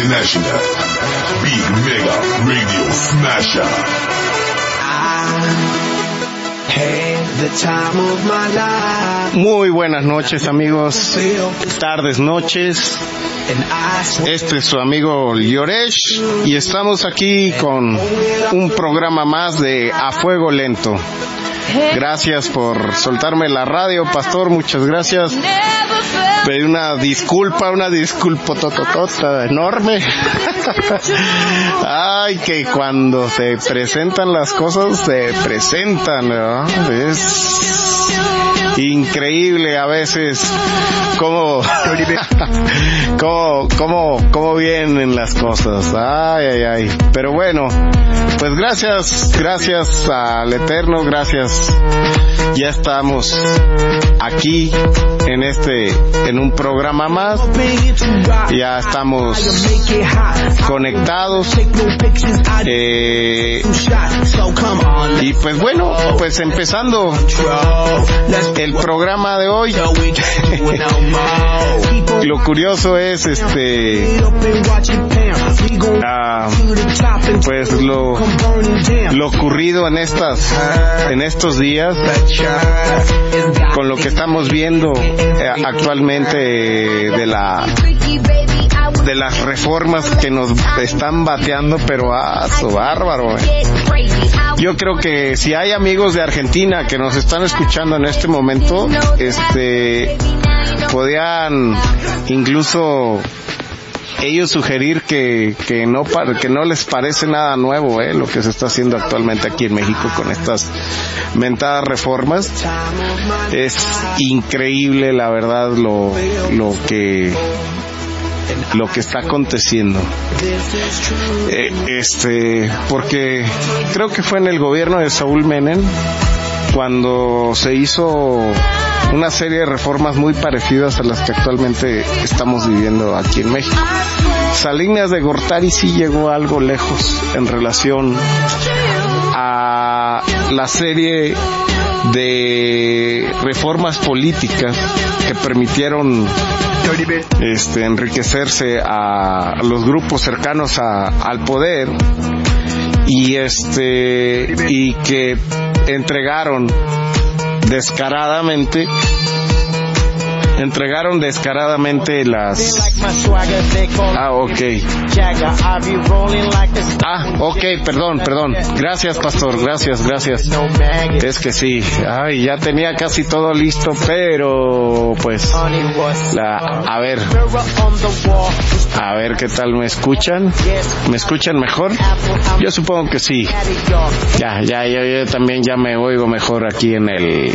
International Big Mega Radio Smasher. Muy buenas noches, amigos, tardes, noches. Este es su amigo Lloresh y estamos aquí con un programa más de A Fuego Lento. Gracias por soltarme la radio, pastor, muchas gracias. Pedí una disculpa tototota enorme. Ay, que cuando se presentan las cosas, se presentan, ¿no? Es increíble a veces cómo vienen las cosas. Ay. Pero bueno, pues gracias al Eterno, gracias. Ya estamos aquí en un programa más. Ya estamos conectados. Y pues bueno, pues empezando el programa de hoy. Lo curioso es pues lo ocurrido en estos días con lo que estamos viendo actualmente de las reformas que nos están bateando, pero bárbaro. Yo creo que si hay amigos de Argentina que nos están escuchando en este momento, podían incluso ellos sugerir que no les parece nada nuevo lo que se está haciendo actualmente aquí en México con estas mentadas reformas. Es increíble, la verdad, lo que está aconteciendo. Porque creo que fue en el gobierno de Saúl Menem cuando se hizo una serie de reformas muy parecidas a las que actualmente estamos viviendo aquí en México. Salinas de Gortari sí llegó algo lejos en relación a la serie de reformas políticas que permitieron enriquecerse a los grupos cercanos al poder y que entregaron descaradamente las... Perdón. Gracias, pastor, gracias. Es que sí, ya tenía casi todo listo, pero pues a ver qué tal me escuchan. ¿Me escuchan mejor? Yo supongo que sí. Yo también ya me oigo mejor aquí en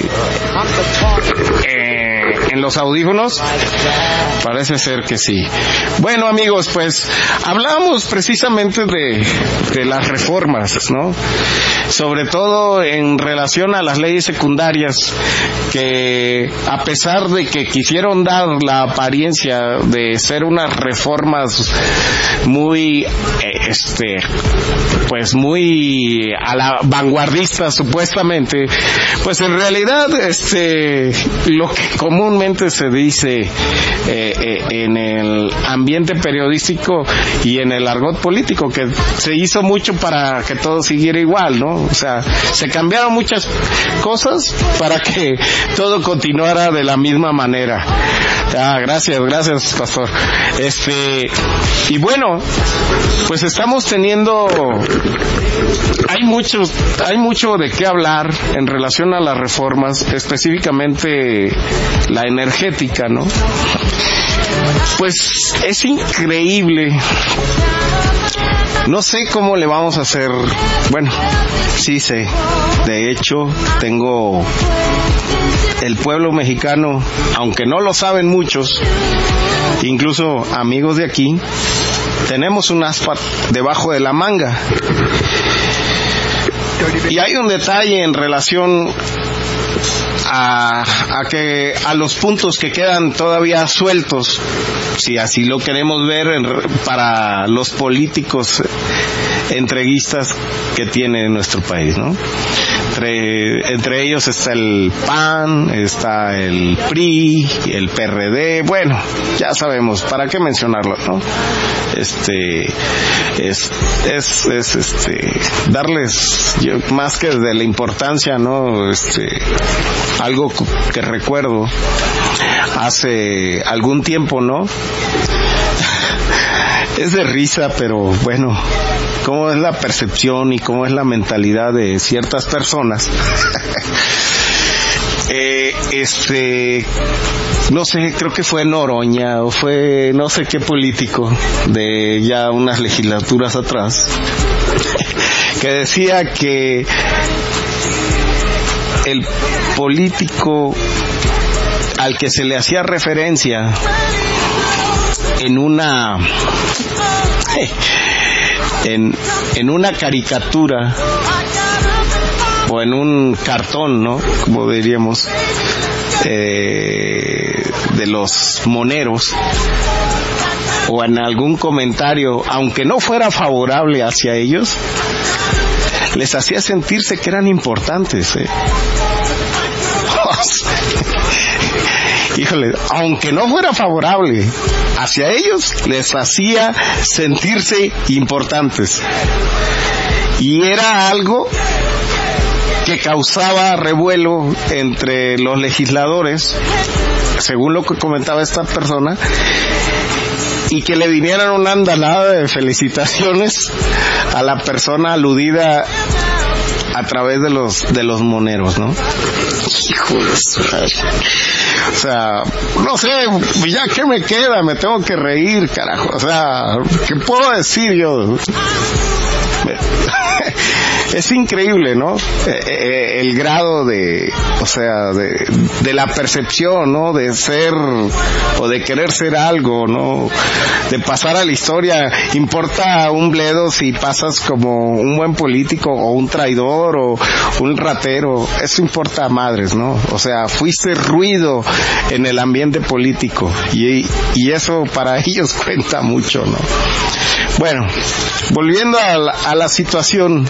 los audífonos. Parece ser que sí. Bueno, amigos, pues hablamos precisamente de las reformas, ¿no? Sobre todo en relación a las leyes secundarias, que a pesar de que quisieron dar la apariencia de ser unas reformas muy pues muy a la vanguardista supuestamente, pues en realidad lo que comúnmente se dice en el ambiente periodístico y en el argot político, que se hizo mucho para que todo siguiera igual, ¿no? O sea, se cambiaron muchas cosas para que todo continuara de la misma manera. Gracias, pastor. Y bueno, pues estamos teniendo, hay mucho de qué hablar en relación a las reformas, específicamente la energética, ¿no? Pues es increíble. No sé cómo le vamos a hacer. Bueno, sí sé. De hecho, tengo el pueblo mexicano, aunque no lo saben muchos, incluso amigos de aquí, tenemos un aspa debajo de la manga. Y hay un detalle en relación a los puntos que quedan todavía sueltos, si así lo queremos ver, para los políticos entreguistas que tiene nuestro país, ¿no? Entre ellos está el PAN, está el PRI, el PRD, bueno, ya sabemos, ¿para qué mencionarlo, no? Darles, más que de la importancia, ¿no? Algo que recuerdo hace algún tiempo, ¿no? Es de risa, pero bueno, cómo es la percepción y cómo es la mentalidad de ciertas personas. No sé, creo que fue Noroña o fue no sé qué político de ya unas legislaturas atrás, que decía que el político al que se le hacía referencia en una caricatura o en un cartón, ¿no? Como diríamos, de los moneros, o en algún comentario, aunque no fuera favorable hacia ellos, les hacía sentirse que eran importantes, Híjole, aunque no fuera favorable hacia ellos, les hacía sentirse importantes. Y era algo que causaba revuelo entre los legisladores, según lo que comentaba esta persona, y que le vinieran una andalada de felicitaciones a la persona aludida a través de los moneros, ¿no? Híjoles. O sea, no sé, ya que me queda, me tengo que reír, carajo. O sea, ¿qué puedo decir yo? Es increíble, ¿no? El grado de la percepción, ¿no? De ser o de querer ser algo, ¿no? De pasar a la historia. Importa un bledo si pasas como un buen político o un traidor o un ratero. Eso importa a madres, ¿no? O sea, fuiste ruido en el ambiente político y eso para ellos cuenta mucho, ¿no? Bueno, volviendo a la situación,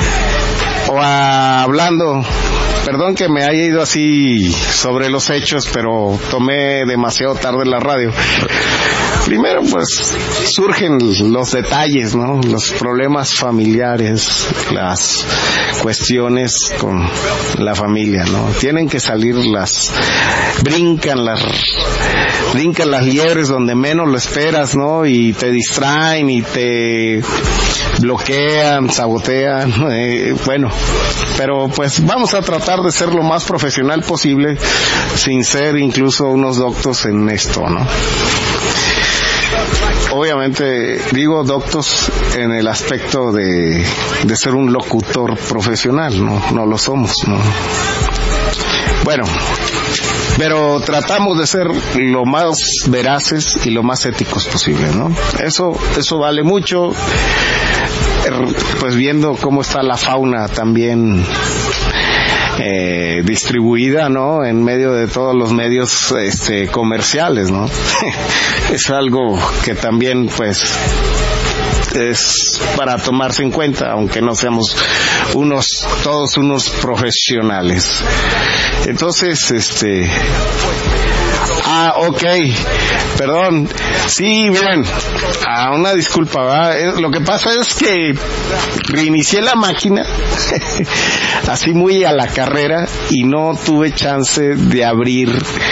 hablando, perdón que me haya ido así sobre los hechos, pero tomé demasiado tarde la radio. Primero, pues, surgen los detalles, ¿no? Los problemas familiares, las cuestiones con la familia, ¿no? Tienen que salir brincan las liebres donde menos lo esperas, ¿no? Y te distraen y te bloquean, sabotean, bueno, pero pues vamos a tratar de ser lo más profesional posible, sin ser incluso unos doctos en esto, ¿no? Obviamente digo doctos en el aspecto de ser un locutor profesional, no lo somos, ¿no? Bueno, pero tratamos de ser lo más veraces y lo más éticos posible, ¿no? Eso vale mucho, pues viendo cómo está la fauna también distribuida, ¿no? En medio de todos los medios comerciales, ¿no? Es algo que también, pues, es para tomarse en cuenta, aunque no seamos todos unos profesionales. Entonces, ok, perdón, sí, miren, una disculpa, ¿verdad? Lo que pasa es que reinicié la máquina así muy a la carrera y no tuve chance de abrir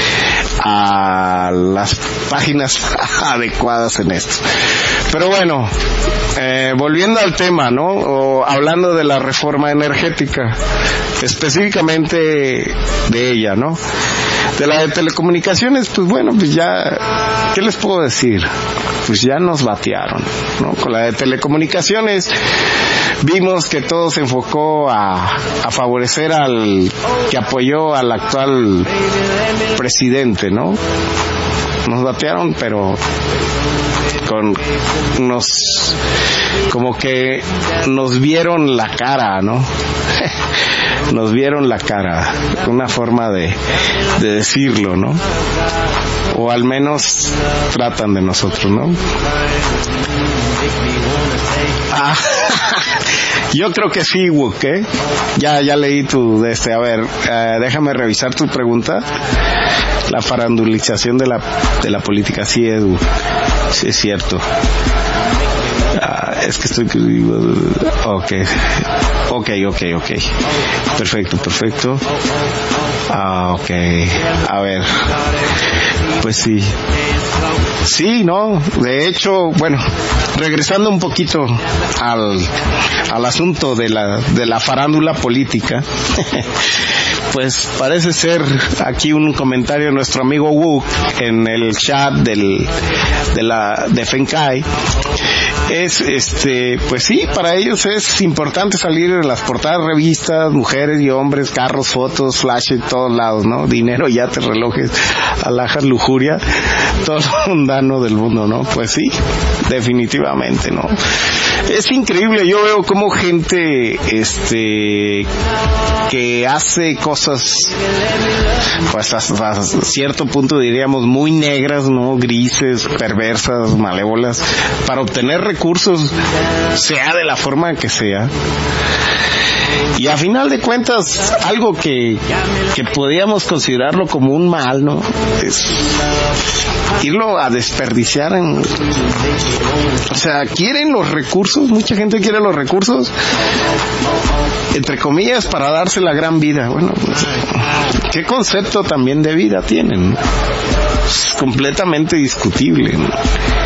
a las páginas adecuadas en esto. Pero bueno, volviendo al tema, ¿no? O hablando de la reforma energética, específicamente de ella, ¿no? De la de telecomunicaciones, pues bueno, pues ya, ¿qué les puedo decir? Pues ya nos batearon, ¿no? Con la de telecomunicaciones vimos que todo se enfocó a favorecer al que apoyó al actual presidente, ¿no? nos batearon, pero como que nos vieron la cara, ¿no? Nos vieron la cara, una forma de decirlo, ¿no? O al menos tratan de nosotros, ¿no? Yo creo que sí, Wook, ¿eh? Ya leí tu a ver, déjame revisar tu pregunta. La farandulización de la política, sí es, Wook. Sí es cierto. Es que estoy... Okay. Perfecto. Okay. A ver. Pues sí. Sí, no. De hecho, bueno, regresando un poquito al asunto de la farándula política. Pues parece ser aquí un comentario de nuestro amigo Wook en el chat de Fencai. Es pues sí, para ellos es importante salir en las portadas de revistas, mujeres y hombres, carros, fotos, flash en todos lados, ¿no? Dinero, yates, relojes, alhajas, lujuria, todo lo mundano del mundo, ¿no? Pues sí, definitivamente, ¿no? Es increíble, yo veo como gente que hace cosas pues hasta cierto punto diríamos muy negras, ¿no? Grises, perversas, malévolas, para obtener recursos, sea de la forma que sea. Y a final de cuentas, algo que podríamos considerarlo como un mal, ¿no? Es irlo a desperdiciar o sea, quieren los recursos, mucha gente quiere los recursos, entre comillas, para darse la gran vida. Bueno, pues, ¿qué concepto también de vida tienen? Es completamente discutible, ¿no?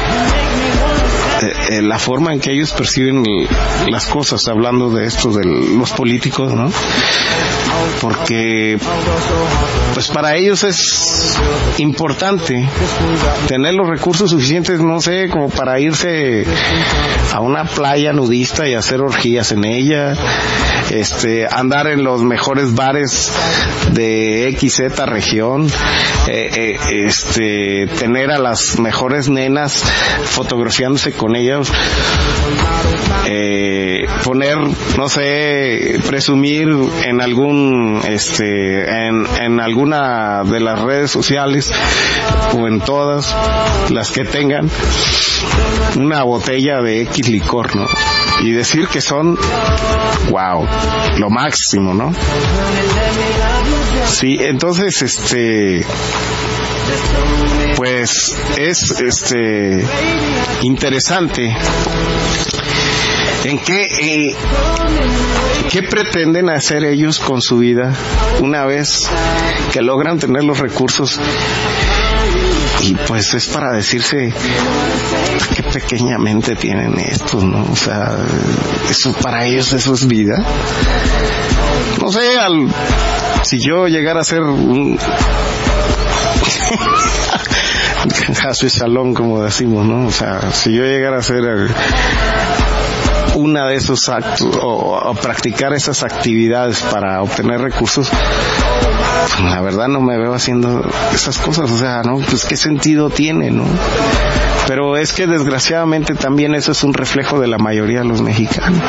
La forma en que ellos perciben las cosas, hablando de esto de los políticos, ¿no? Porque pues para ellos es importante tener los recursos suficientes, no sé, como para irse a una playa nudista y hacer orgías en ella, andar en los mejores bares de XZ región, tener a las mejores nenas fotografiándose con ellos, poner, no sé, presumir en algún, en alguna de las redes sociales o en todas las que tengan una botella de X licor, ¿no? Y decir que son, wow, lo máximo, ¿no? Sí, entonces, pues es, interesante en qué pretenden hacer ellos con su vida una vez que logran tener los recursos. Y pues es para decirse qué pequeñamente tienen estos, ¿no? O sea, eso para ellos, eso es vida. No sé, si yo llegara a ser un Hasbe Shalom, como decimos, ¿no? O sea, si yo llegara a ser una de esos actos o practicar esas actividades para obtener recursos, pues la verdad no me veo haciendo esas cosas. O sea, ¿no? Pues qué sentido tiene, ¿no? Pero es que desgraciadamente también eso es un reflejo de la mayoría de los mexicanos,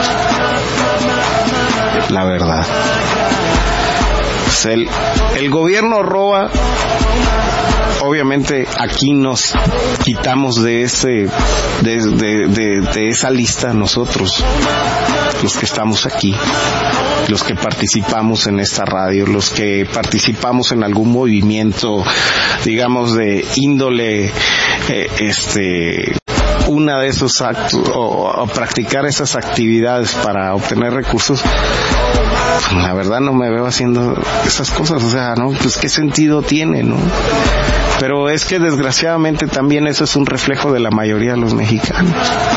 la verdad. Pues el gobierno roba. Obviamente aquí nos quitamos de esa lista nosotros, los que estamos aquí, los que participamos en esta radio, los que participamos en algún movimiento, digamos, de índole, una de esos actos o practicar esas actividades para obtener recursos. La verdad no me veo haciendo esas cosas. O sea, ¿no? Pues qué sentido tiene, ¿no? Pero es que desgraciadamente también eso es un reflejo de la mayoría de los mexicanos,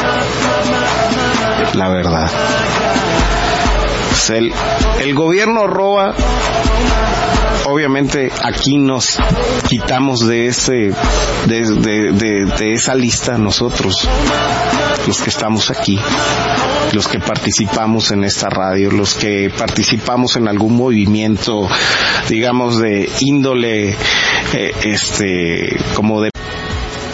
la verdad. Pues el gobierno roba. Obviamente aquí nos quitamos de esa lista nosotros, los que estamos aquí, los que participamos en esta radio, los que participamos en algún movimiento, digamos, de índole, como de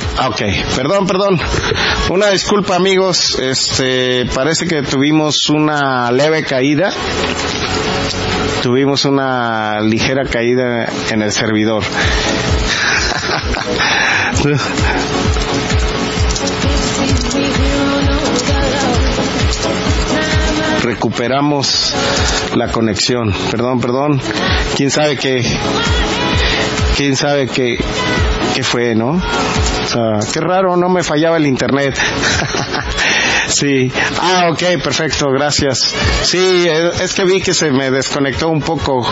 Ok, perdón. Una disculpa, amigos. Parece que tuvimos una leve caída. Tuvimos una ligera caída en el servidor. Recuperamos la conexión. Perdón. ¿Quién sabe qué fue, no? O sea, qué raro, no me fallaba el internet. Sí. Ok, perfecto, gracias. Sí, es que vi que se me desconectó un poco.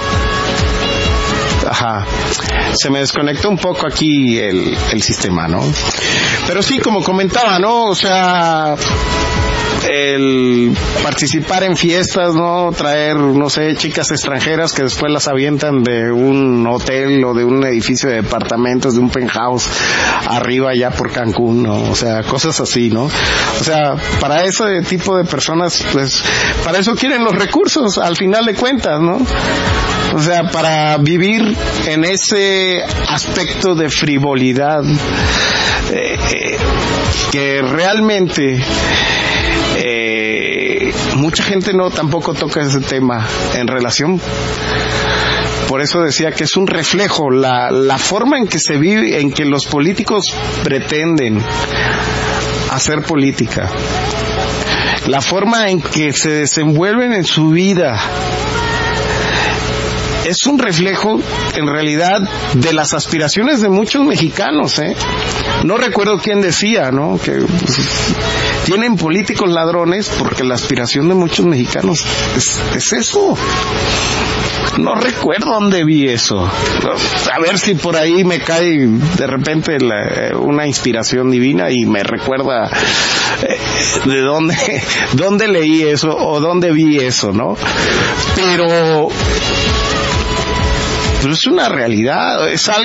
Ajá. Se me desconectó un poco aquí el sistema, ¿no? Pero sí, como comentaba, ¿no? O sea, el participar en fiestas, ¿no? Traer, no sé, chicas extranjeras que después las avientan de un hotel o de un edificio de departamentos, de un penthouse arriba ya por Cancún, ¿no? O sea, cosas así, ¿no? O sea, para ese tipo de personas, pues, para eso quieren los recursos, al final de cuentas, ¿no? O sea, para vivir en ese aspecto de frivolidad que realmente mucha gente tampoco toca ese tema en relación. Por eso decía que es un reflejo la forma en que se vive, en que los políticos pretenden hacer política, la forma en que se desenvuelven en su vida. Es un reflejo, en realidad, de las aspiraciones de muchos mexicanos, ¿eh? No recuerdo quién decía, ¿no? Que tienen políticos ladrones porque la aspiración de muchos mexicanos es eso. No recuerdo dónde vi eso. A ver si por ahí me cae de repente una inspiración divina y me recuerda de dónde leí eso o dónde vi eso, ¿no? Pero es una realidad,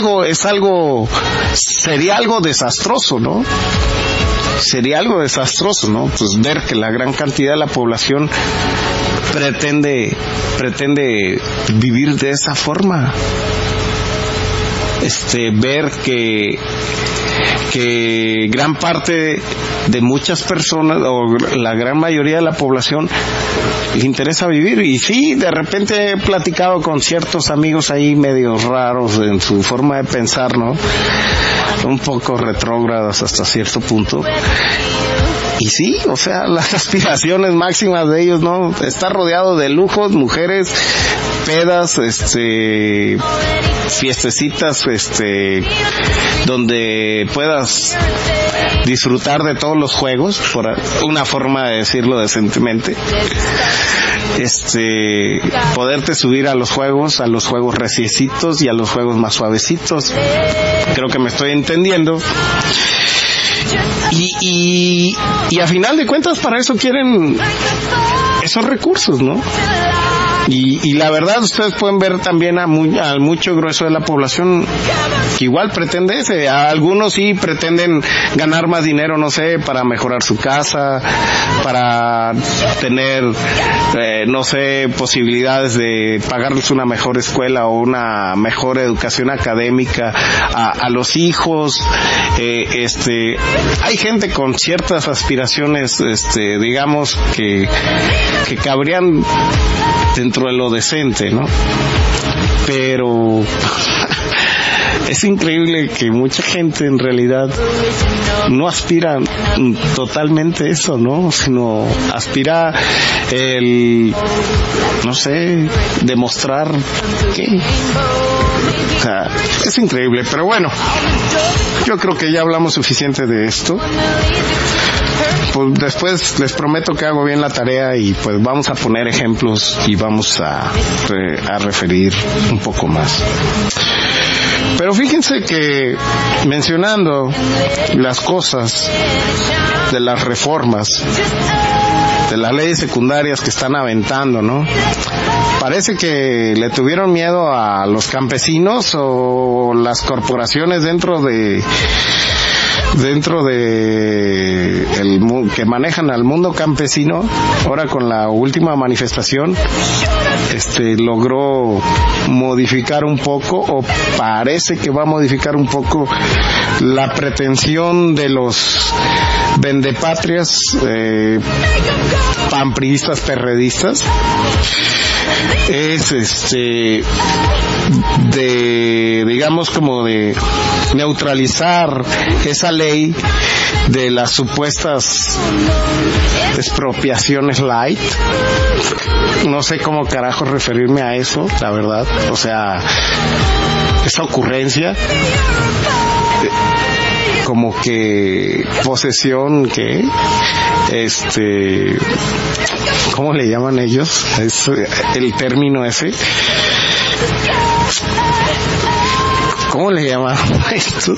sería algo desastroso, ¿no? Sería algo desastroso, ¿no? Pues ver que la gran cantidad de la población pretende vivir de esa forma. Ver que gran parte de muchas personas o la gran mayoría de la población le interesa vivir. Y sí, de repente he platicado con ciertos amigos ahí medio raros en su forma de pensar, ¿no? Un poco retrógrados hasta cierto punto. Y sí, o sea, las aspiraciones máximas de ellos, ¿no? Estar rodeado de lujos, mujeres, pedas, fiestecitas, donde puedas disfrutar de todos los juegos, por una forma de decirlo decentemente. Poderte subir a los juegos reciecitos y a los juegos más suavecitos. Creo que me estoy entendiendo. Y a final de cuentas para eso quieren esos recursos, ¿no? Y la verdad ustedes pueden ver también al mucho grueso de la población que igual pretende ese. Algunos sí pretenden ganar más dinero, no sé, para mejorar su casa, para tener, no sé, posibilidades de pagarles una mejor escuela o una mejor educación académica a los hijos. Hay gente con ciertas aspiraciones, digamos, que cabrían dentro de lo decente, ¿no? Pero es increíble que mucha gente en realidad no aspira totalmente eso, ¿no? Sino aspira no sé, demostrar que... O sea, es increíble, pero bueno, yo creo que ya hablamos suficiente de esto. Pues después les prometo que hago bien la tarea y pues vamos a poner ejemplos y vamos a referir un poco más. Pero fíjense que mencionando las cosas de las reformas, de las leyes secundarias que están aventando, ¿no? Parece que le tuvieron miedo a los campesinos o las corporaciones dentro de dentro de que manejan al mundo campesino. Ahora con la última manifestación logró modificar un poco, o parece que va a modificar un poco la pretensión de los vendepatrias, panpriistas, perredistas. Es digamos como de neutralizar esa ley de las supuestas expropiaciones light. No sé cómo carajo referirme a eso, la verdad. O sea, esa ocurrencia como que posesión, que ¿cómo le llaman ellos? Es el término ese. ¿Cómo le llaman esto?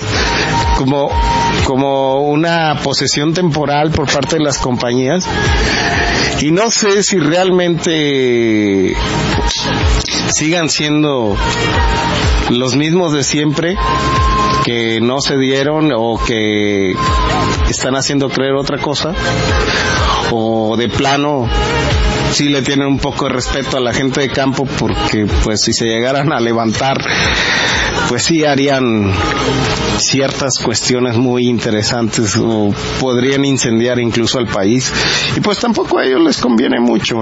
Como una posesión temporal por parte de las compañías. Y no sé si realmente sigan siendo los mismos de siempre, que no se dieron o que están haciendo creer otra cosa, o de plano sí le tienen un poco de respeto a la gente de campo, porque pues si se llegaran a levantar, pues sí harían ciertas cuestiones muy interesantes, o podrían incendiar incluso al país, y pues tampoco a ellos les conviene mucho,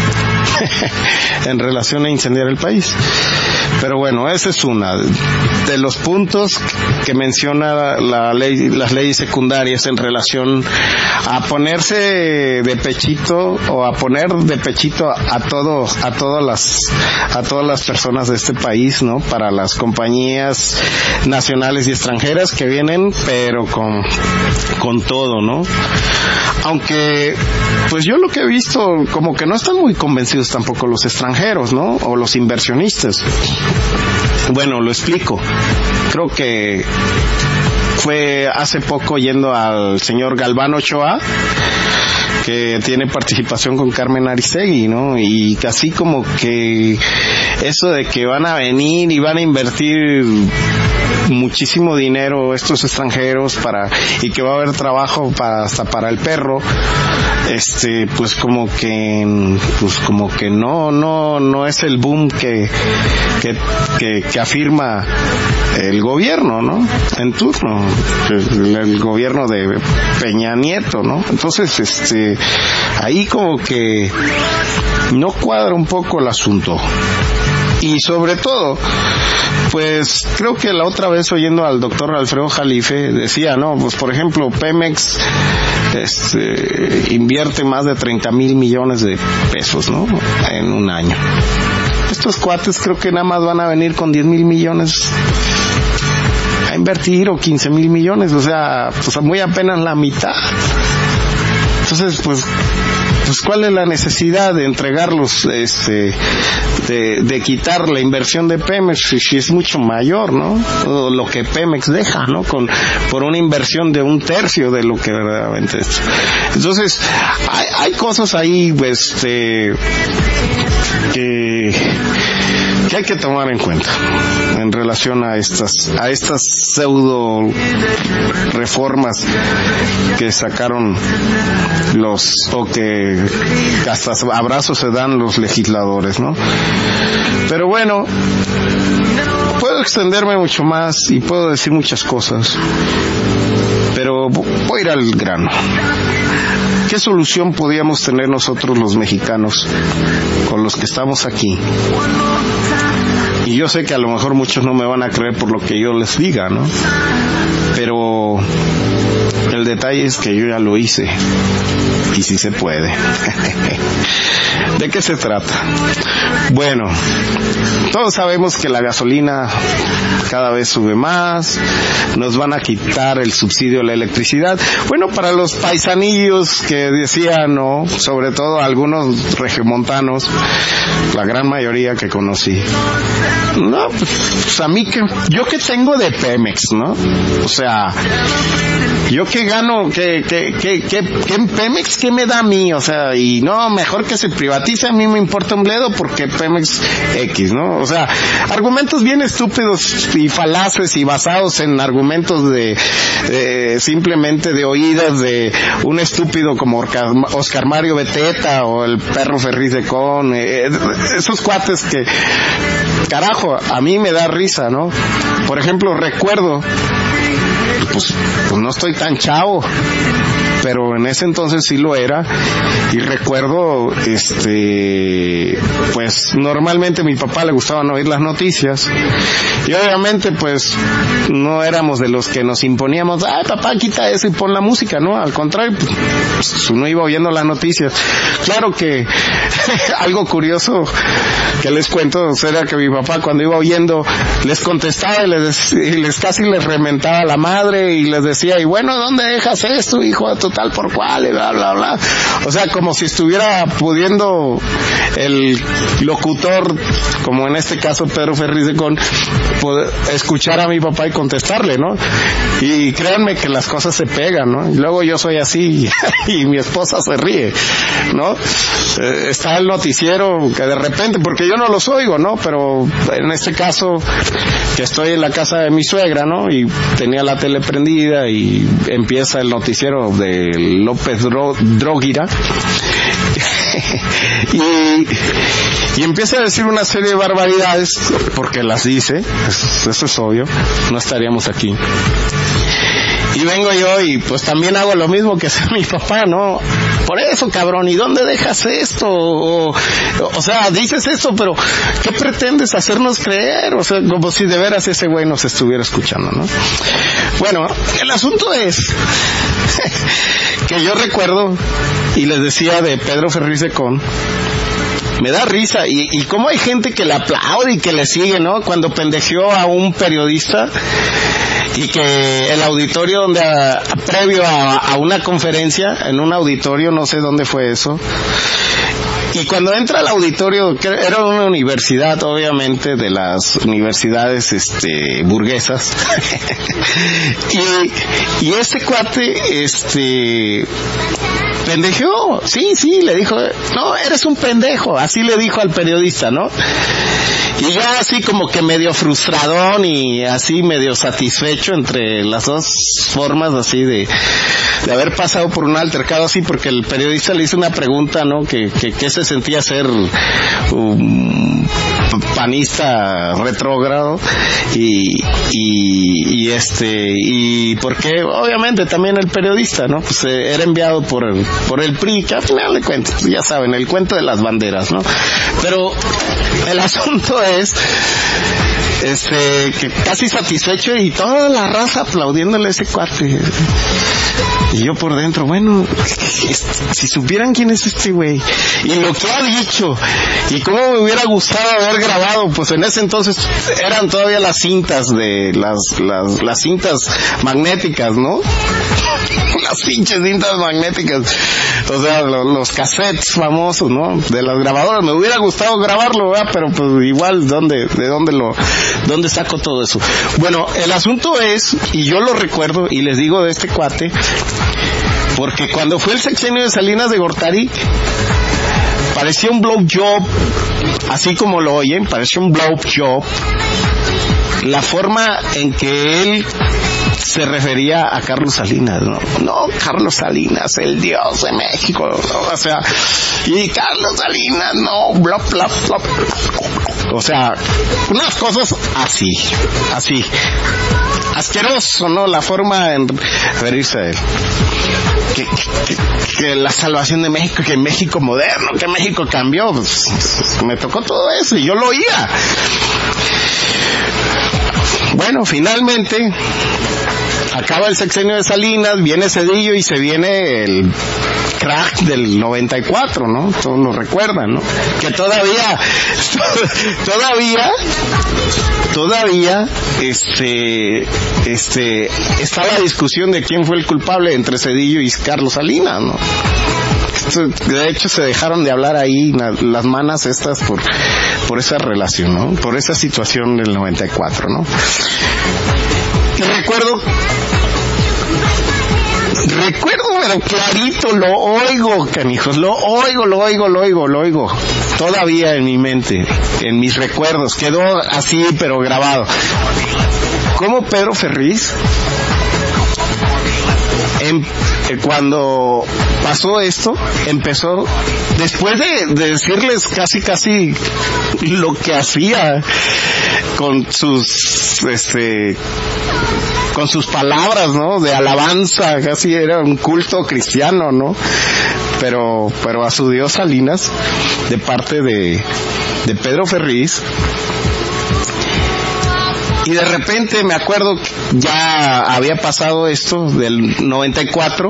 en relación a incendiar el país. Pero bueno, esa es una de los puntos que menciona la ley, las leyes secundarias, en relación a ponerse de pechito, o a poner de pechito a todas las personas de este país, ¿no? Para las compañías nacionales y extranjeras que vienen, pero con todo, ¿no? Aunque pues yo lo que he visto, como que no están muy convencidos tampoco los extranjeros, ¿no? O los inversionistas. Bueno, lo explico. Creo que fue hace poco yendo al señor Galván Ochoa, que tiene participación con Carmen Aristegui, ¿no? Y casi como que eso de que van a venir y van a invertir muchísimo dinero estos extranjeros y que va a haber trabajo hasta para el perro, pues como que no es el boom que afirma el gobierno, ¿no? En turno, el gobierno de Peña Nieto, ¿no? Entonces, ahí como que no cuadra un poco el asunto. Y sobre todo, pues creo que la otra vez, oyendo al doctor Alfredo Jalife, decía, no, pues por ejemplo Pemex invierte más de 30,000 millones de pesos, ¿no? En un año. Estos cuates creo que nada más van a venir con 10,000 millones a invertir, o 15,000 millones, o sea, pues muy apenas la mitad. Entonces, pues ¿cuál es la necesidad de entregarlos, de quitar la inversión de Pemex, si es mucho mayor, ¿no? O lo que Pemex deja, ¿no? Por una inversión de 1/3 de lo que verdaderamente es. Entonces, hay cosas ahí, que hay que tomar en cuenta en relación a estas pseudo reformas que sacaron o que hasta abrazos se dan los legisladores, ¿no? Pero bueno, puedo extenderme mucho más y puedo decir muchas cosas, pero voy a ir al grano. ¿Qué solución podíamos tener nosotros los mexicanos, con los que estamos aquí? Y yo sé que a lo mejor muchos no me van a creer por lo que yo les diga, ¿no? Pero el detalle es que yo ya lo hice, y sí se puede. ¿De qué se trata? Bueno, todos sabemos que la gasolina cada vez sube más, nos van a quitar el subsidio a la electricidad. Bueno, para los paisanillos que decían, ¿no? Sobre todo algunos regiomontanos, la gran mayoría que conocí. No, pues a mí yo que tengo de Pemex, ¿no? O sea, yo que gano, que en Pemex, ¿qué me da a mí? O sea, y no, mejor que se privatice privatice, a mí me importa un bledo porque Pemex X, ¿no? O sea, argumentos bien estúpidos y falaces y basados en argumentos de simplemente de oídas de un estúpido como Oscar Mario Beteta o el perro Ferriz de Con, esos cuates que, carajo, a mí me da risa, ¿no? Por ejemplo, recuerdo, pues no estoy tan chavo, pero en ese entonces sí lo era, y recuerdo, pues normalmente a mi papá le gustaban oír las noticias, y obviamente pues no éramos de los que nos imponíamos, ay papá, quita eso y pon la música, ¿no? Al contrario, pues uno iba oyendo las noticias. Claro que algo curioso que les cuento era que mi papá, cuando iba oyendo, les contestaba y les casi les rementaba la madre y les decía, y bueno, ¿dónde dejas esto, hijo de total por cual? Y bla, bla, bla. O sea, como si estuviera pudiendo el locutor, como en este caso Pedro Ferriz de Con, poder escuchar a mi papá y contestarle, ¿no? Y créanme que las cosas se pegan, ¿no? Y luego yo soy así y mi esposa se ríe, ¿no? Está el noticiero que de repente, porque yo no los oigo, ¿no? Pero en este caso, que estoy en la casa de mi suegra, ¿no? Y tenía la tele prendida y empieza el noticiero de López Dróguira y empieza a decir una serie de barbaridades, porque las dice, eso es obvio, no estaríamos aquí. Y vengo yo y pues también hago lo mismo que hace mi papá, ¿no? Por eso, cabrón, ¿y dónde dejas esto? O sea, dices esto, pero ¿qué pretendes hacernos creer? O sea, como si de veras ese güey nos estuviera escuchando, ¿no? Bueno, el asunto es que yo recuerdo, y les decía de Pedro Ferriz de Con, me da risa, y cómo hay gente que le aplaude y que le sigue, ¿no? Cuando pendejeó a un periodista, y que el auditorio donde, previo a una conferencia, en un auditorio, no sé dónde fue eso, y cuando entra al auditorio, que era una universidad, obviamente, de las universidades, burguesas, y este cuate, pendejeó, sí, le dijo, no, eres un pendejo, así le dijo al periodista, ¿no? Y yo así como que medio frustradón y así medio satisfecho entre las dos formas así de haber pasado por un altercado así, porque el periodista le hizo una pregunta, ¿no? Que se sentía ser un panista retrógrado y porque obviamente también el periodista, ¿no? Pues era enviado por el PRI, que al final de cuentas, pues ya saben, el cuento de las banderas, ¿no? Pero el asunto es que casi satisfecho y toda la raza aplaudiéndole a ese cuate. Y yo por dentro, bueno, si supieran quién es este güey y lo que ha dicho y cómo me hubiera gustado haber grabado, pues en ese entonces eran todavía las cintas de las cintas magnéticas, ¿no? Las pinches cintas magnéticas, o sea, los cassettes famosos, ¿no? De las grabadoras. Me hubiera gustado grabarlo, ¿verdad? Pero pues igual, ¿dónde saco todo eso? Bueno, el asunto es, y yo lo recuerdo y les digo de este cuate, porque cuando fue el sexenio de Salinas de Gortari, parecía un blowjob, así como lo oyen, parecía un blowjob, la forma en que él se refería a Carlos Salinas, no Carlos Salinas, el dios de México, ¿no? O sea, y Carlos Salinas, no, bla, bla, bla, o sea, unas cosas así, asqueroso, ¿no? La forma en referirse a él. Que la salvación de México, que México moderno, que México cambió, pues, me tocó todo eso y yo lo oía. Bueno, finalmente acaba el sexenio de Salinas, viene Zedillo y se viene el crack del 94, ¿no? Todos lo recuerdan, ¿no? Que todavía está la discusión de quién fue el culpable entre Zedillo y Carlos Salinas, ¿no? De hecho se dejaron de hablar ahí las manas estas por esa relación, ¿no? Por esa situación del recuerdo, pero clarito, lo oigo, canijos, lo oigo. Todavía en mi mente, en mis recuerdos, quedó así, pero grabado. ¿Cómo Pedro Ferriz, cuando pasó esto, empezó, después de decirles casi lo que hacía con sus palabras, ¿no? De alabanza, casi era un culto cristiano, ¿no? Pero a su Dios Salinas, de parte de Pedro Ferriz. Y de repente me acuerdo que ya había pasado esto del 94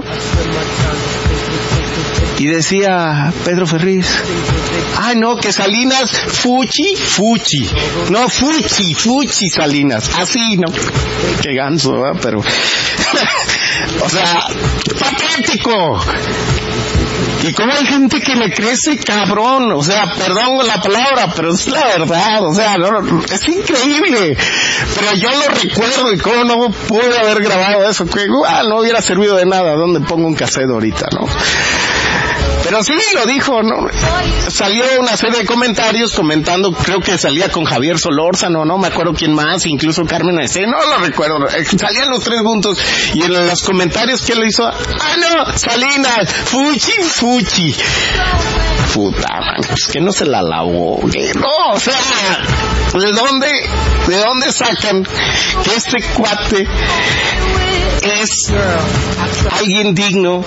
y decía Pedro Ferriz, ay no, que Salinas Fuchi, no Fuchi Salinas, así, ¿no? Qué ganso, ¿verdad? Pero o sea, patético. Y cómo hay gente que le cree ese cabrón, o sea, perdón la palabra, pero es la verdad, o sea, no, es increíble. Pero yo lo recuerdo y cómo no pude haber grabado eso, que no hubiera servido de nada, ¿dónde pongo un cassette ahorita, no? Pero sí, lo dijo, ¿no? Salió una serie de comentarios comentando, creo que salía con Javier Solórzano, no me acuerdo quién más, incluso Carmen Aicén, no lo recuerdo, salían los tres juntos, y en los comentarios que le hizo, no, Salinas, Fuchi. Puta, man, pues que no se la lavó, que no, o sea, ¿de dónde sacan que este cuate es alguien digno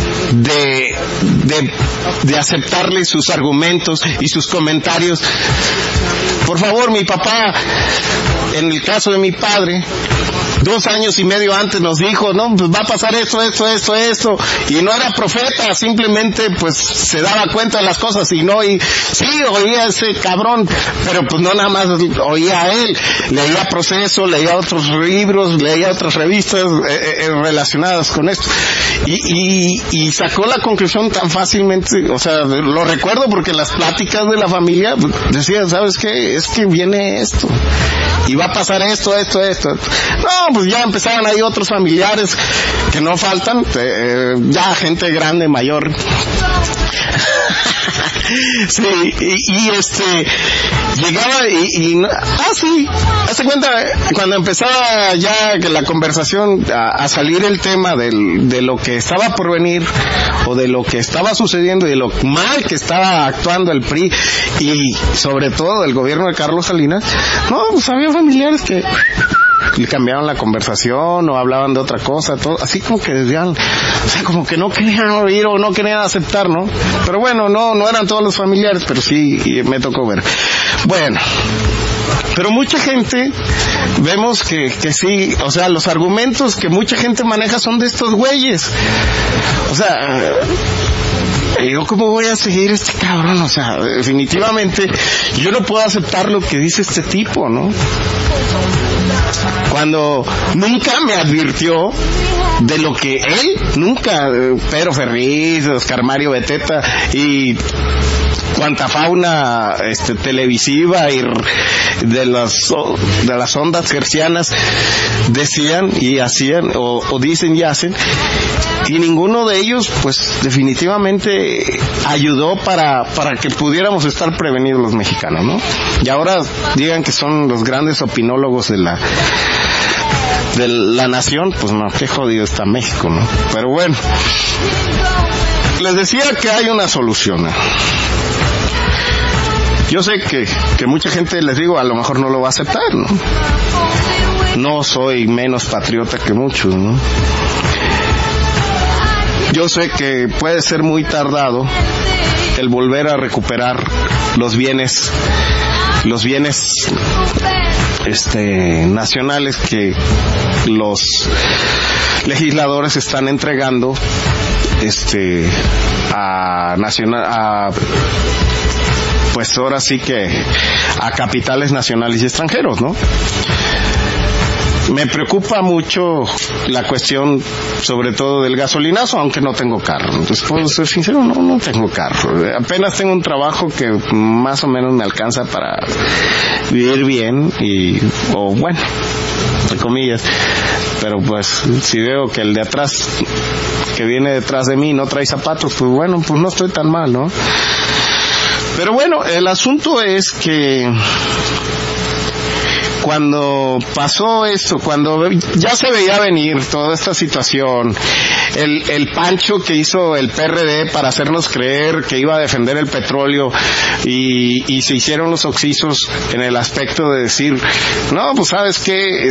de aceptarle sus argumentos y sus comentarios? Por favor, mi papá, en el caso de mi padre, 2 años y medio antes nos dijo, no, pues va a pasar esto, y no era profeta, simplemente pues se daba cuenta de las cosas, y sí, oía ese cabrón, pero pues no nada más oía a él, leía Proceso, leía otros libros, leía otras revistas relacionadas con esto, y sacó la conclusión tan fácilmente, o sea, lo recuerdo porque en las pláticas de la familia decían, ¿sabes qué? Es que viene esto, y va a pasar esto. No, pues ya empezaron ahí otros familiares que no faltan, ya gente grande, mayor. Sí, y llegaba y sí, hace cuenta, cuando empezaba ya que la conversación a salir el tema de lo que estaba por venir, o de lo que estaba sucediendo, y de lo mal que estaba actuando el PRI, y sobre todo el gobierno de Carlos Salinas, no, pues había familiares que le cambiaban la conversación o hablaban de otra cosa, todo, así como que desviaban, o sea, como que no querían oír o no querían aceptar, ¿no? Pero bueno, no eran todos los familiares, pero sí me tocó ver. Bueno, pero mucha gente, vemos que sí, o sea, los argumentos que mucha gente maneja son de estos güeyes. O sea, yo cómo voy a seguir este cabrón, o sea, definitivamente yo no puedo aceptar lo que dice este tipo, ¿no? Cuando nunca me advirtió de lo que él, nunca, Pedro Ferriz, Oscar Mario Beteta y cuanta fauna televisiva y de las ondas hercianas decían y hacían o dicen y hacen, y ninguno de ellos pues definitivamente ayudó para que pudiéramos estar prevenidos los mexicanos, ¿no? Y ahora digan que son los grandes opinólogos de la nación, pues no, qué jodido está México, ¿no? Pero bueno, les decía que hay una solución, ¿no? Yo sé que mucha gente, les digo, a lo mejor no lo va a aceptar, ¿no? No soy menos patriota que muchos, ¿no? Yo sé que puede ser muy tardado el volver a recuperar los bienes nacionales que los legisladores están entregando pues ahora sí que a capitales nacionales y extranjeros, ¿no? Me preocupa mucho la cuestión, sobre todo del gasolinazo, aunque no tengo carro. Entonces, puedo ser sincero, no tengo carro. Apenas tengo un trabajo que más o menos me alcanza para vivir bien o bueno, entre comillas. pero pues si veo que el de atrás, que viene detrás de mí, no trae zapatos, pues bueno, pues no estoy tan mal, ¿no? Pero bueno, el asunto es que cuando pasó esto, cuando ya se veía venir toda esta situación, el pancho que hizo el PRD para hacernos creer que iba a defender el petróleo y se hicieron los oxisos en el aspecto de decir, no, pues sabes qué,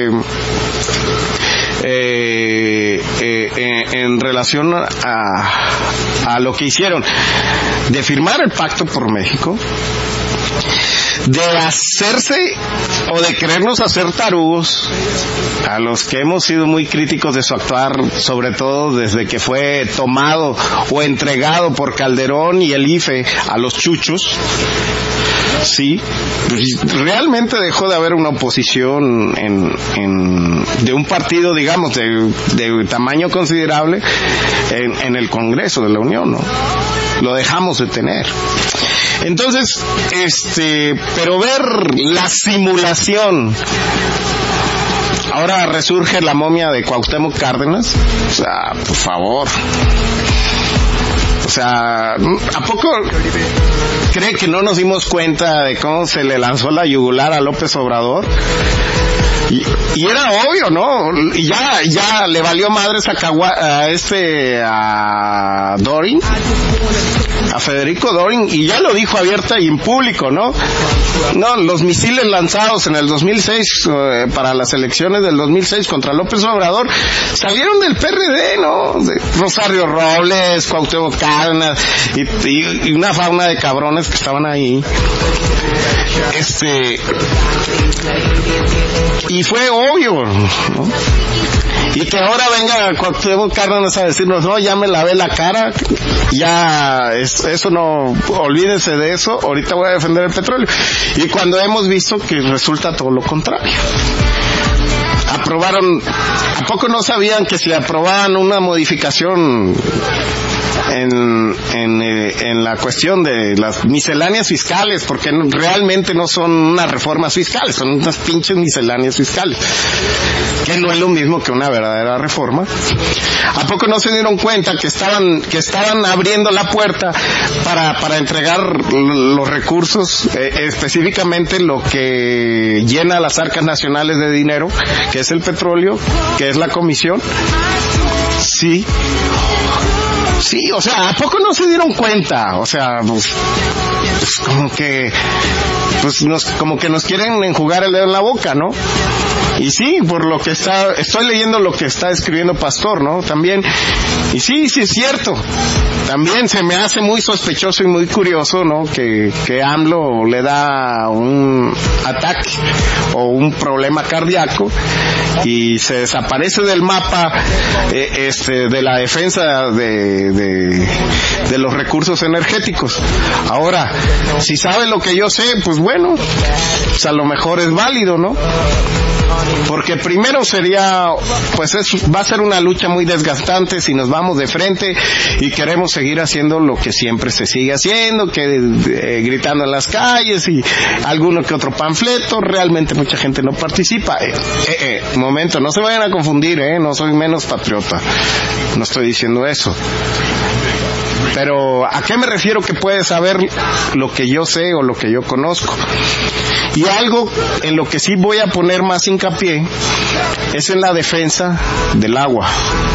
en relación a lo que hicieron de firmar el Pacto por México, de hacerse o de querernos hacer tarugos a los que hemos sido muy críticos de su actuar, sobre todo desde que fue tomado o entregado por Calderón y el IFE a los chuchos. Sí, realmente dejó de haber una oposición de un partido, digamos, de tamaño considerable en el Congreso de la Unión, ¿no? Lo dejamos de tener. Entonces, pero ver la simulación, ahora resurge la momia de Cuauhtémoc Cárdenas, o sea, por favor. O sea, ¿a poco cree que no nos dimos cuenta de cómo se le lanzó la yugular a López Obrador? Y era obvio, ¿no? Y ya le valió madres a Dorin, a Federico Dorin, y ya lo dijo abierta y en público, ¿no? No, los misiles lanzados en el 2006, para las elecciones del 2006 contra López Obrador, salieron del PRD, ¿no? De Rosario Robles, Cuauhtémoc Cárdenas, y una fauna de cabrones que estaban ahí. Y fue obvio, ¿no? Y que ahora venga Cuauhtémoc Cárdenas a decirnos, no, ya me lavé la cara, ya, eso no, olvídense de eso, ahorita voy a defender el petróleo. Y cuando hemos visto que resulta todo lo contrario. Aprobaron, ¿a poco no sabían que si aprobaban una modificación en la cuestión de las misceláneas fiscales, porque realmente no son unas reformas fiscales, son unas pinches misceláneas fiscales, que no es lo mismo que una verdadera reforma? ¿A poco no se dieron cuenta que estaban abriendo la puerta para entregar los recursos, específicamente lo que llena las arcas nacionales de dinero, que es el petróleo, que es la comisión? Sí. Sí, o sea, ¿a poco no se dieron cuenta? O sea, pues como que nos quieren enjugar el dedo en la boca, ¿no? Y sí, por lo que estoy leyendo lo que está escribiendo Pastor, ¿no? También, y sí es cierto. También se me hace muy sospechoso y muy curioso, ¿no? Que AMLO le da un ataque o un problema cardíaco y se desaparece del mapa, de la defensa de los recursos energéticos. Ahora, si sabe lo que yo sé, pues bueno, pues a lo mejor es válido, ¿no? Porque primero sería, pues va a ser una lucha muy desgastante si nos vamos de frente y queremos seguir haciendo lo que siempre se sigue haciendo, que gritando en las calles y alguno que otro panfleto. Realmente mucha gente no participa. Momento, no se vayan a confundir, no soy menos patriota, no estoy diciendo eso. Pero ¿a qué me refiero que puede saber lo que yo sé o lo que yo conozco? Y algo en lo que sí voy a poner más hincapié es en la defensa del agua.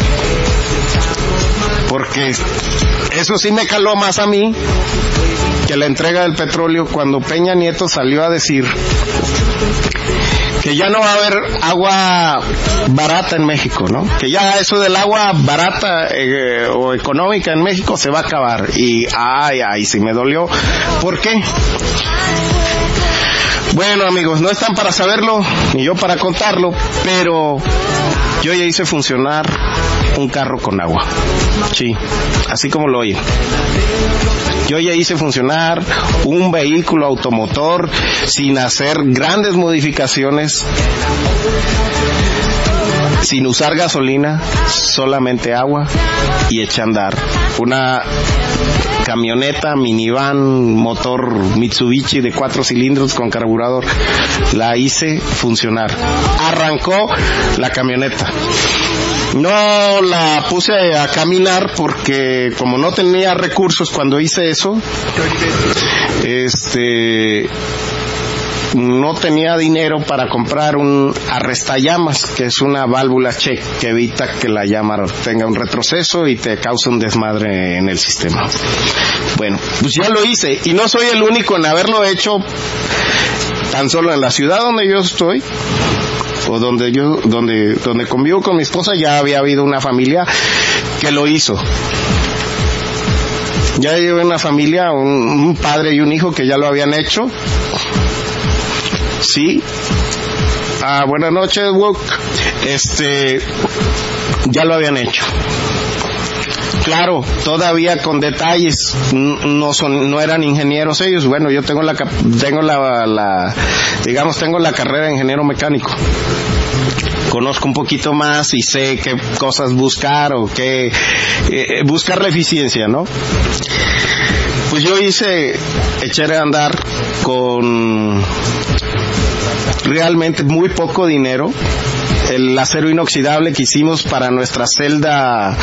Porque eso sí me caló más a mí que la entrega del petróleo, cuando Peña Nieto salió a decir que ya no va a haber agua barata en México, ¿no? Que ya eso del agua barata o económica en México se va a acabar. Y sí me dolió. ¿Por qué? Bueno, amigos, no están para saberlo, ni yo para contarlo, pero yo ya hice funcionar un carro con agua. Sí, así como lo oyen. Yo ya hice funcionar un vehículo automotor sin hacer grandes modificaciones sin usar gasolina, solamente agua y echa a andar. Una camioneta, minivan, motor Mitsubishi de 4 cilindros con carburador. La hice funcionar. Arrancó la camioneta. No la puse a caminar porque como no tenía recursos cuando hice eso, no tenía dinero para comprar un arrestallamas, que es una válvula check que evita que la llama tenga un retroceso y te cause un desmadre en el sistema. Bueno, pues ya lo hice y no soy el único en haberlo hecho tan solo en la ciudad donde yo estoy o donde convivo con mi esposa. Ya había habido una familia que lo hizo. Ya hay una familia, un padre y un hijo que ya lo habían hecho. Sí. Buenas noches, Wook. Ya lo habían hecho. Claro, todavía con detalles, no eran ingenieros ellos. Bueno, yo tengo la carrera de ingeniero mecánico. Conozco un poquito más y sé qué cosas buscar o qué buscar la eficiencia, ¿no? Pues yo eché a andar con realmente muy poco dinero. El acero inoxidable que hicimos para nuestra celda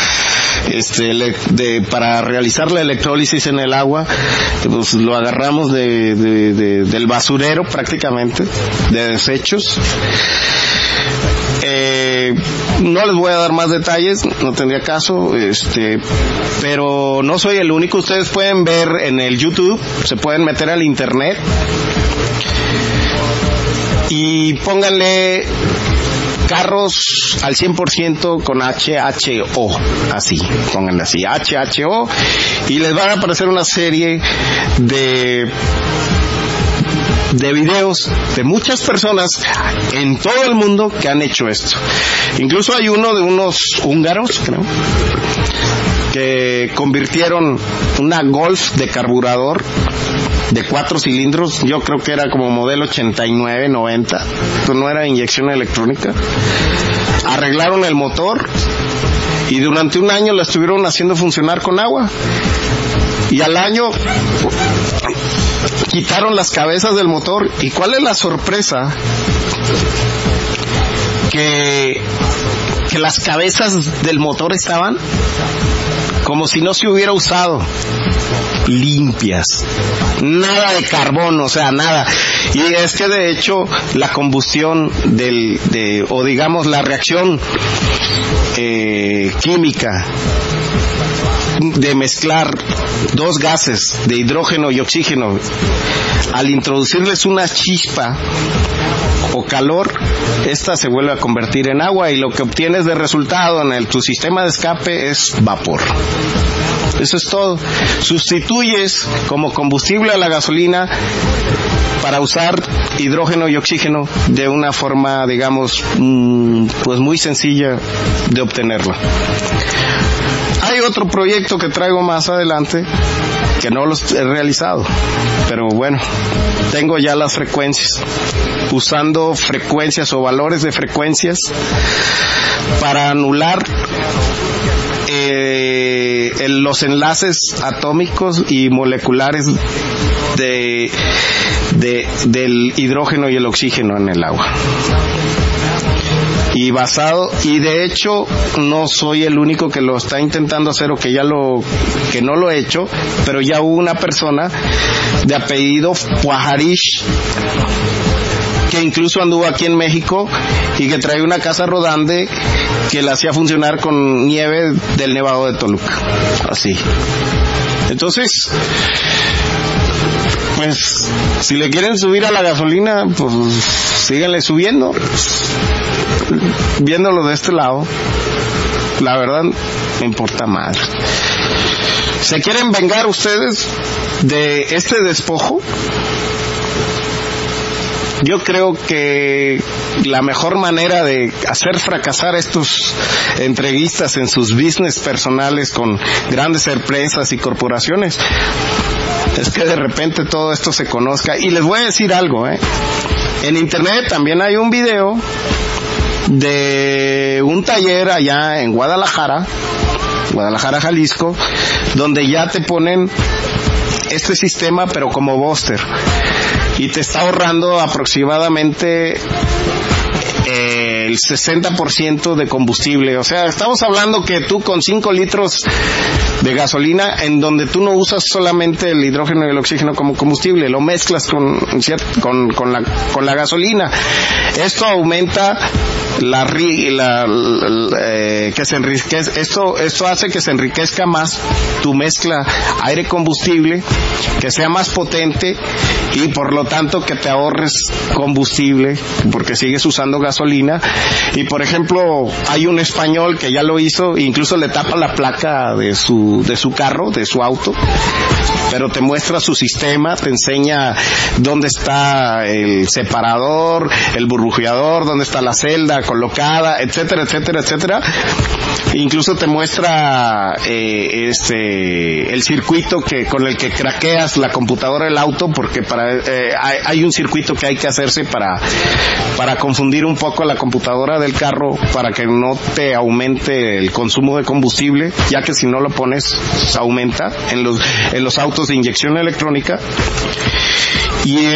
para realizar la electrólisis en el agua, pues lo agarramos del basurero prácticamente, de desechos. No les voy a dar más detalles, no tendría caso, pero no soy el único. Ustedes pueden ver en el YouTube, se pueden meter al internet y pónganle carros al 100% con HHO, así, pónganle así, HHO, y les van a aparecer una serie de videos de muchas personas en todo el mundo que han hecho esto. Incluso hay uno de unos húngaros, creo, que convirtieron una Golf de carburador de 4 cilindros, yo creo que era como modelo 89, 90, esto no era inyección electrónica. Arreglaron el motor y durante un año la estuvieron haciendo funcionar con agua, y al año quitaron las cabezas del motor. ¿Y cuál es la sorpresa? Que las cabezas del motor estaban como si no se hubiera usado, limpias, nada de carbón, o sea, nada. Y es que de hecho la combustión o digamos la reacción química de mezclar dos gases de hidrógeno y oxígeno, al introducirles una chispa o calor, esta se vuelve a convertir en agua y lo que obtienes de resultado en tu sistema de escape es vapor. Eso es todo. Sustituyes como combustible a la gasolina para usar hidrógeno y oxígeno de una forma, digamos, pues muy sencilla de obtenerla. Hay otro proyecto que traigo más adelante que no los he realizado, pero bueno, tengo ya las frecuencias, usando frecuencias o valores de frecuencias para anular los enlaces atómicos y moleculares del hidrógeno y el oxígeno en el agua. Y de hecho no soy el único que lo está intentando hacer o que no lo he hecho, pero ya hubo una persona de apellido Puajarish que incluso anduvo aquí en México y que trae una casa rodante que la hacía funcionar con nieve del Nevado de Toluca, así. Entonces, pues, si le quieren subir a la gasolina, pues síganle subiendo, viéndolo de este lado. La verdad, me importa más. ¿Se quieren vengar ustedes de este despojo? Yo creo que la mejor manera de hacer fracasar a estos entreguistas en sus business personales con grandes empresas y corporaciones es que de repente todo esto se conozca. Y les voy a decir algo, en internet también hay un video de un taller allá en Guadalajara, Jalisco, donde ya te ponen este sistema pero como booster y te está ahorrando aproximadamente el 60% de combustible. O sea, estamos hablando que tú con 5 litros de gasolina, en donde tú no usas solamente el hidrógeno y el oxígeno como combustible, lo mezclas con la gasolina. Esto aumenta esto hace que se enriquezca más tu mezcla aire-combustible, que sea más potente y por lo tanto que te ahorres combustible porque sigues usando gasolina. Y por ejemplo, hay un español que ya lo hizo, incluso le tapa la placa de su carro, de su auto, pero te muestra su sistema, te enseña dónde está el separador, el burbujeador, dónde está la celda colocada, etcétera, etcétera, etcétera. Incluso te muestra el circuito con el que craqueas la computadora del auto, porque hay un circuito que hay que hacerse para confundir un poco la computadora del carro, para que no te aumente el consumo de combustible, ya que si no lo pones aumenta en los autos de inyección electrónica. Y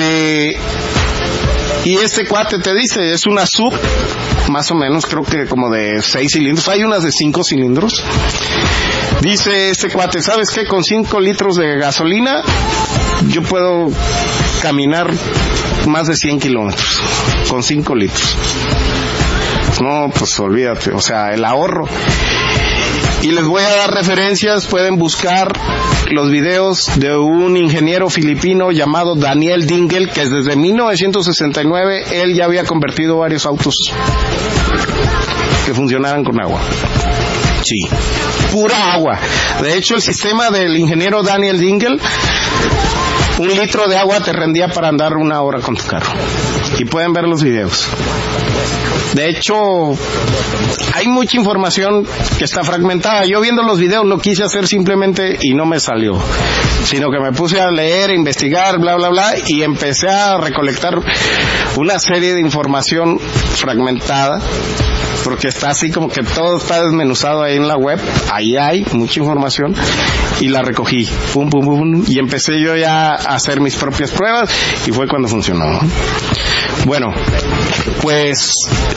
este cuate te dice, es una sub, más o menos, creo que como de 6 cilindros, hay unas de 5 cilindros. Dice este cuate, ¿sabes qué? Con 5 litros de gasolina, yo puedo caminar más de 100 kilómetros, con 5 litros. No, pues olvídate, o sea, el ahorro. Y les voy a dar referencias, pueden buscar los videos de un ingeniero filipino llamado Daniel Dingel, que desde 1969 él ya había convertido varios autos que funcionaran con agua. Sí, pura agua. De hecho, el sistema del ingeniero Daniel Dingel, 1 litro de agua te rendía para andar 1 hora con tu carro. Y pueden ver los videos. De hecho, hay mucha información que está fragmentada. Yo viendo los videos lo quise hacer simplemente y no me salió, sino que me puse a leer, a investigar, bla, bla, bla, y empecé a recolectar una serie de información fragmentada, porque está así como que todo está desmenuzado ahí en la web. Ahí hay mucha información y la recogí, pum, pum, pum, pum, y empecé yo ya a hacer mis propias pruebas y fue cuando funcionó, ¿no? Bueno, pues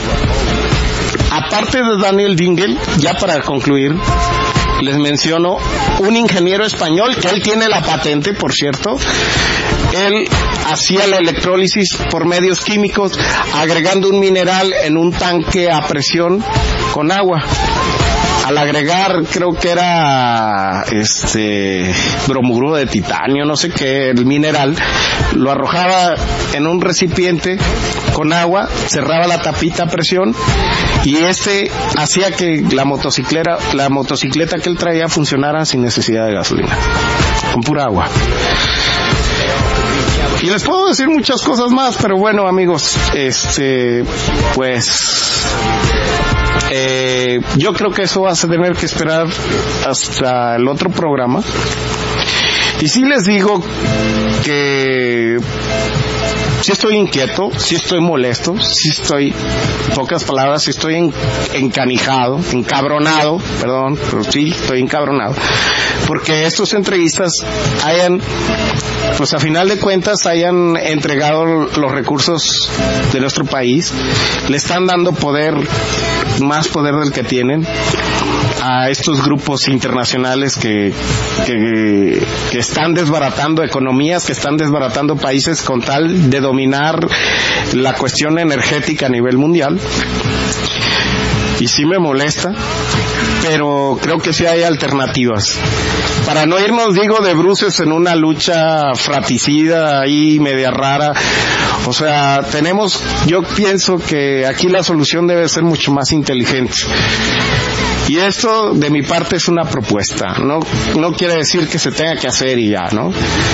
aparte de Daniel Dingel, ya para concluir, les menciono un ingeniero español, que él tiene la patente, por cierto. Él hacía la electrólisis por medios químicos, agregando un mineral en un tanque a presión con agua. Al agregar, creo que era bromuro de titanio, no sé qué, el mineral, lo arrojaba en un recipiente con agua, cerraba la tapita a presión y hacía que la motocicleta que él traía funcionara sin necesidad de gasolina, con pura agua. Y les puedo decir muchas cosas más, pero bueno, amigos, yo creo que eso vas a tener que esperar hasta el otro programa. Y sí les digo que sí estoy inquieto, sí estoy molesto, sí estoy, pocas palabras, sí estoy encabronado, pero sí estoy encabronado, porque estos entrevistas pues a final de cuentas hayan entregado los recursos de nuestro país, le están dando más poder del que tienen a estos grupos internacionales que están desbaratando economías, que están desbaratando países con tal de dominar la cuestión energética a nivel mundial. Y sí me molesta, pero creo que sí hay alternativas. Para no irnos, digo, de bruces en una lucha fratricida ahí media rara. O sea, yo pienso que aquí la solución debe ser mucho más inteligente. Y esto, de mi parte, es una propuesta. No quiere decir que se tenga que hacer y ya, ¿no?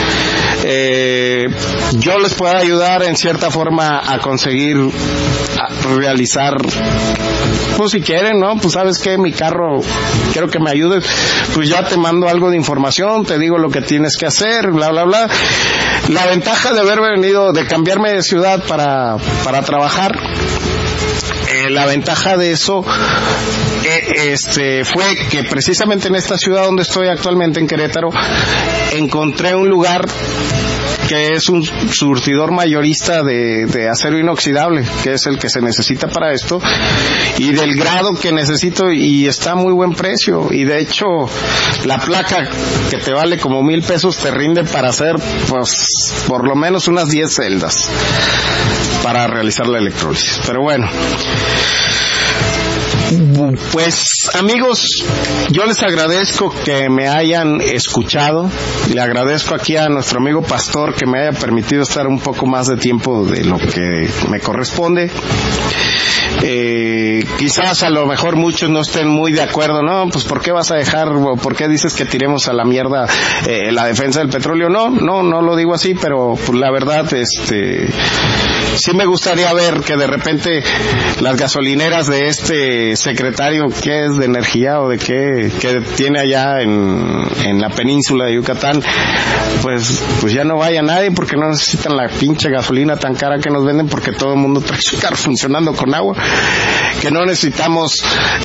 Yo les puedo ayudar en cierta forma a conseguir realizar, pues si quieren, ¿no? Pues sabes que mi carro, quiero que me ayudes, pues ya te mando algo de información, te digo lo que tienes que hacer, bla, bla, bla. La ventaja de haber venido, de cambiarme de ciudad para trabajar, la ventaja de eso fue que precisamente en esta ciudad donde estoy actualmente, en Querétaro, encontré un lugar que es un surtidor mayorista de acero inoxidable, que es el que se necesita para esto, y del grado que necesito, y está a muy buen precio, y de hecho la placa que te vale como $1,000 te rinde para hacer pues por lo menos unas 10 celdas para realizar la electrólisis. Pero bueno, pues amigos, yo les agradezco que me hayan escuchado. Le agradezco aquí a nuestro amigo Pastor que me haya permitido estar un poco más de tiempo de lo que me corresponde. Quizás a lo mejor muchos no estén muy de acuerdo, no, pues ¿por qué vas a dejar, o por qué dices que tiremos a la mierda la defensa del petróleo? No lo digo así, pero pues la verdad, sí me gustaría ver que de repente las gasolineras de este secretario, que es de energía o de qué, que tiene allá en la península de Yucatán, pues ya no vaya nadie, porque no necesitan la pinche gasolina tan cara que nos venden, porque todo el mundo trae su carro funcionando con agua, que no necesitamos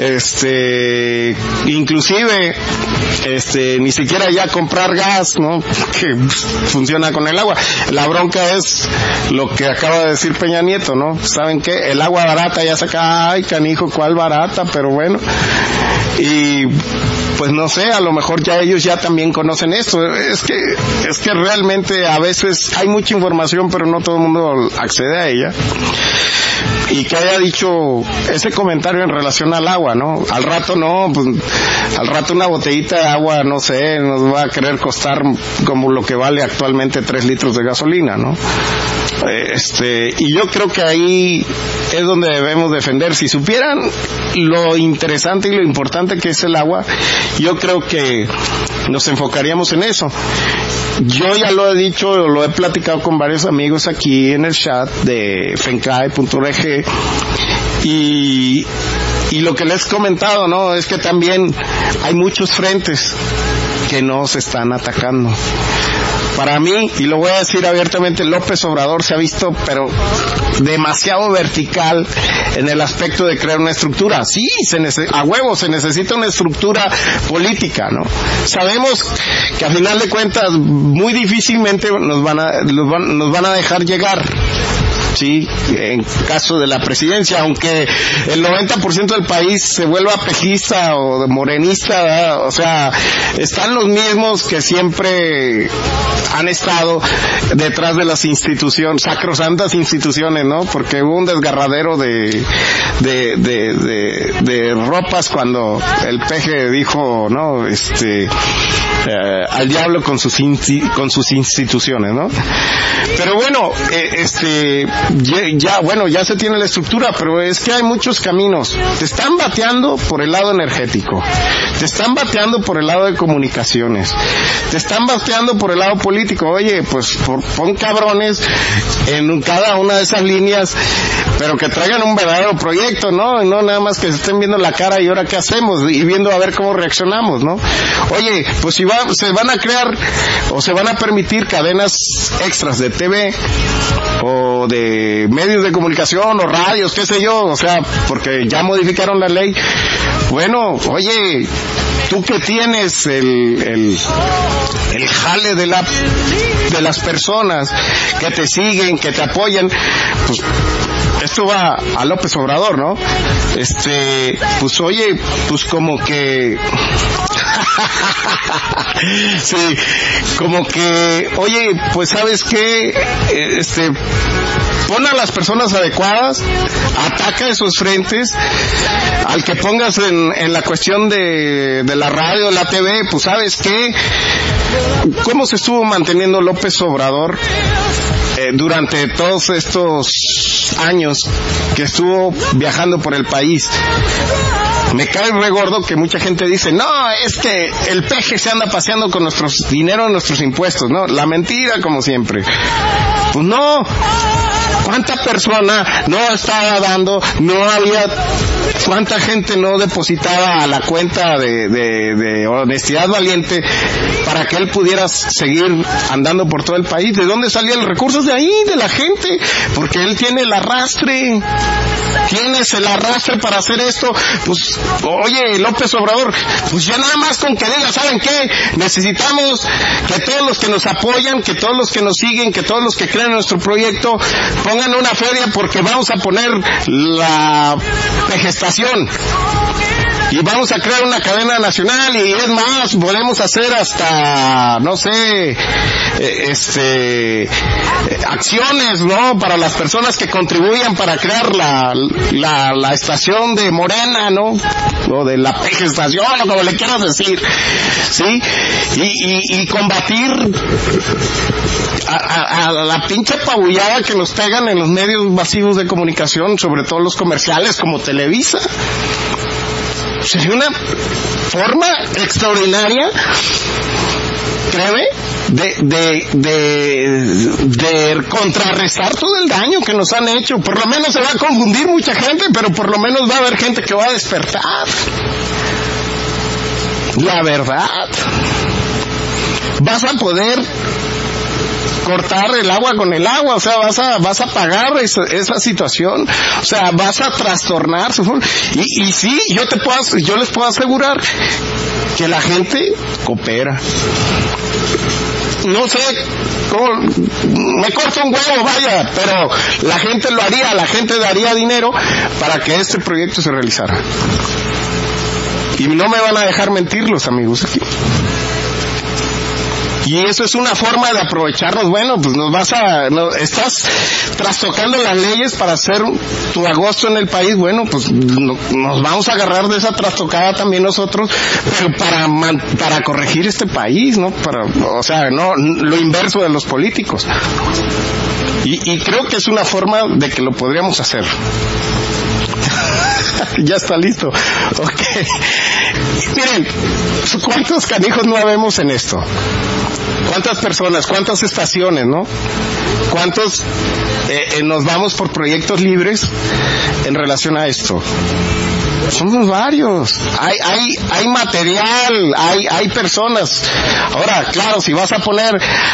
inclusive ni siquiera ya comprar gas, ¿no?, que funciona con el agua. La bronca es lo que acaba de decir Peña Nieto, ¿no? ¿Saben qué? El agua barata ya saca, ay canijo, ¿cuál barata? Pero bueno, y pues no sé, a lo mejor ya ellos ya también conocen esto. Es que realmente a veces hay mucha información, pero no todo el mundo accede a ella. Y que haya dicho ese comentario en relación al agua, ¿no? Al rato no, pues al rato una botellita de agua, no sé, nos va a querer costar como lo que vale actualmente 3 litros de gasolina, ¿no? Y yo creo que ahí es donde debemos defender. Si supieran lo interesante y lo importante que es el agua, yo creo que nos enfocaríamos en eso. Yo ya lo he dicho, lo he platicado con varios amigos aquí en el chat de fencae.org, y lo que les he comentado, ¿no?, es que también hay muchos frentes que nos están atacando. Para mí, y lo voy a decir abiertamente, López Obrador se ha visto pero demasiado vertical en el aspecto de crear una estructura. Sí, a huevo se necesita una estructura política, ¿no? Sabemos que a final de cuentas muy difícilmente nos van a dejar llegar, sí, en caso de la presidencia, aunque el 90% del país se vuelva pejista o morenista, ¿verdad? O sea, están los mismos que siempre han estado detrás de las instituciones, sacrosantas instituciones, ¿no? Porque hubo un desgarradero de ropas cuando el peje dijo, ¿no?, al diablo con sus instituciones, ¿no? Pero bueno, ya se tiene la estructura, pero es que hay muchos caminos. Te están bateando por el lado energético, te están bateando por el lado de comunicaciones, te están bateando por el lado político. Oye, pues pon cabrones en cada una de esas líneas, pero que traigan un verdadero proyecto, ¿no? Y no nada más que se estén viendo la cara y ahora qué hacemos, y viendo a ver cómo reaccionamos, ¿no? Oye, pues si se van a crear o se van a permitir cadenas extras de TV o de medios de comunicación o radios, qué sé yo, o sea, porque ya modificaron la ley. Bueno, oye, tú que tienes el jale de las personas que te siguen, que te apoyan, pues esto va a López Obrador, ¿no? Pues oye, pues como que sí, como que, oye, pues ¿sabes qué? Pon a las personas adecuadas, ataca esos frentes, al que pongas en la cuestión de la radio, la TV, pues ¿sabes qué? ¿Cómo se estuvo manteniendo López Obrador durante todos estos años que estuvo viajando por el país? Me cae re gordo que mucha gente dice, no, es que el peje se anda paseando con nuestros dinero, nuestros impuestos, ¿no? La mentira, como siempre. Pues no. ¿Cuánta persona no estaba dando, no había ¿Cuánta gente no depositaba a la cuenta de Honestidad Valiente para que él pudiera seguir andando por todo el país? ¿De dónde salían los recursos? De ahí, de la gente, porque él tiene el arrastre. Tienes el arrastre para hacer esto. Pues, oye, López Obrador, pues ya nada más con que diga, ¿saben qué? Necesitamos que todos los que nos apoyan, que todos los que nos siguen, que todos los que creen en nuestro proyecto, pongan una feria porque vamos a poner la gestación. Y vamos a crear una cadena nacional, y es más, podemos hacer hasta, no sé, acciones, ¿no? Para las personas que contribuyan para crear la estación de Morena, ¿no? O de la gestación, o como le quieras decir, ¿sí? Y combatir a la pinche pabullada que nos pegan en los medios masivos de comunicación, sobre todo los comerciales como Televisa. Sería una forma extraordinaria, créeme, de contrarrestar todo el daño que nos han hecho. Por lo menos se va a confundir mucha gente, pero por lo menos va a haber gente que va a despertar. La verdad. Vas a poder cortar el agua con el agua, o sea, vas a pagar esa situación, o sea, vas a trastornar su forma. Y sí, yo les puedo asegurar que la gente coopera. No sé cómo, me corto un huevo, vaya, pero la gente lo haría, la gente daría dinero para que este proyecto se realizara. Y no me van a dejar mentir los amigos aquí. Y eso es una forma de aprovecharnos. Bueno, pues estás trastocando las leyes para hacer tu agosto en el país. Bueno, pues nos vamos a agarrar de esa trastocada también nosotros, pero para corregir este país, ¿no? O sea, no lo inverso de los políticos. Y creo que es una forma de que lo podríamos hacer. Ya está listo. Ok. Miren, ¿cuántos canijos no habemos en esto? ¿Cuántas personas? ¿Cuántas estaciones, no? ¿Cuántos nos vamos por proyectos libres en relación a esto? Somos varios. Hay material, hay personas. Ahora, claro, si vas a poner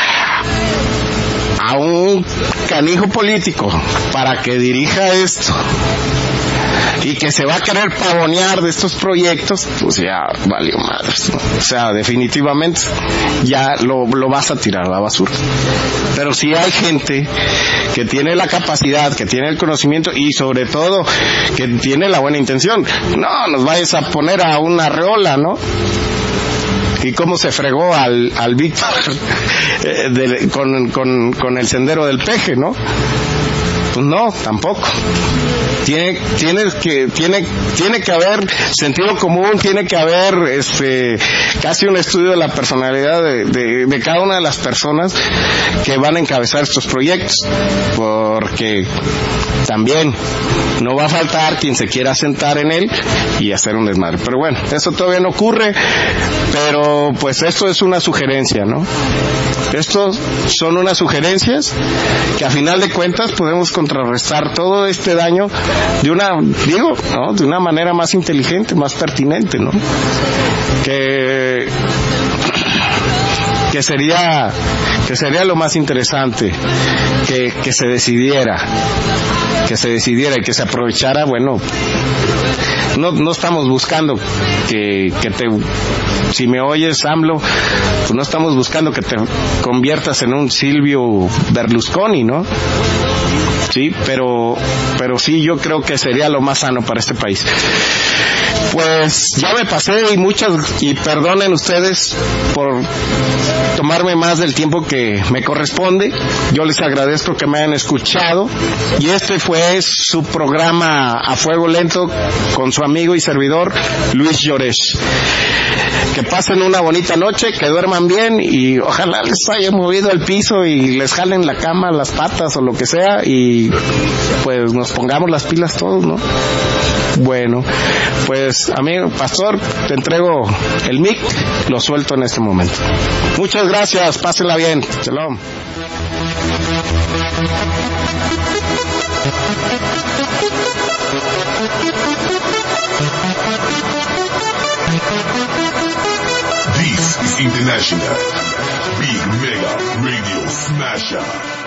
a un canijo político para que dirija esto y que se va a querer pavonear de estos proyectos, pues ya valió madres, ¿no? O sea, definitivamente ya lo vas a tirar a la basura. Pero si hay gente que tiene la capacidad, que tiene el conocimiento y sobre todo que tiene la buena intención, no nos vayas a poner a una Arreola, ¿no? Y cómo se fregó al Víctor con el sendero del Peje, ¿no? Pues no, tampoco. Tiene que haber sentido común, tiene que haber casi un estudio de la personalidad de cada una de las personas que van a encabezar estos proyectos, porque también no va a faltar quien se quiera sentar en él y hacer un desmadre. Pero bueno, eso todavía no ocurre, pero pues esto es una sugerencia, ¿no? Estos son unas sugerencias que a final de cuentas podemos contrarrestar todo este daño de una manera más inteligente, más pertinente, ¿no? Que sería lo más interesante, que se decidiera y que se aprovechara. Bueno, no estamos buscando si me oyes, AMLO, pues no estamos buscando que te conviertas en un Silvio Berlusconi, ¿no? Sí, pero sí, yo creo que sería lo más sano para este país. Pues ya me pasé y perdonen ustedes por tomarme más del tiempo que me corresponde. Yo les agradezco que me hayan escuchado y este fue su programa A Fuego Lento con su amigo y servidor Luis Llorés. Que pasen una bonita noche, que duerman bien y ojalá les haya movido el piso y les jalen la cama, las patas o lo que sea y pues nos pongamos las pilas todos, ¿no? Bueno, pues amigo pastor, te entrego el mic, lo suelto en este momento. Muchas gracias, pásenla bien. Shalom. International. Big Mega Radio Smasher.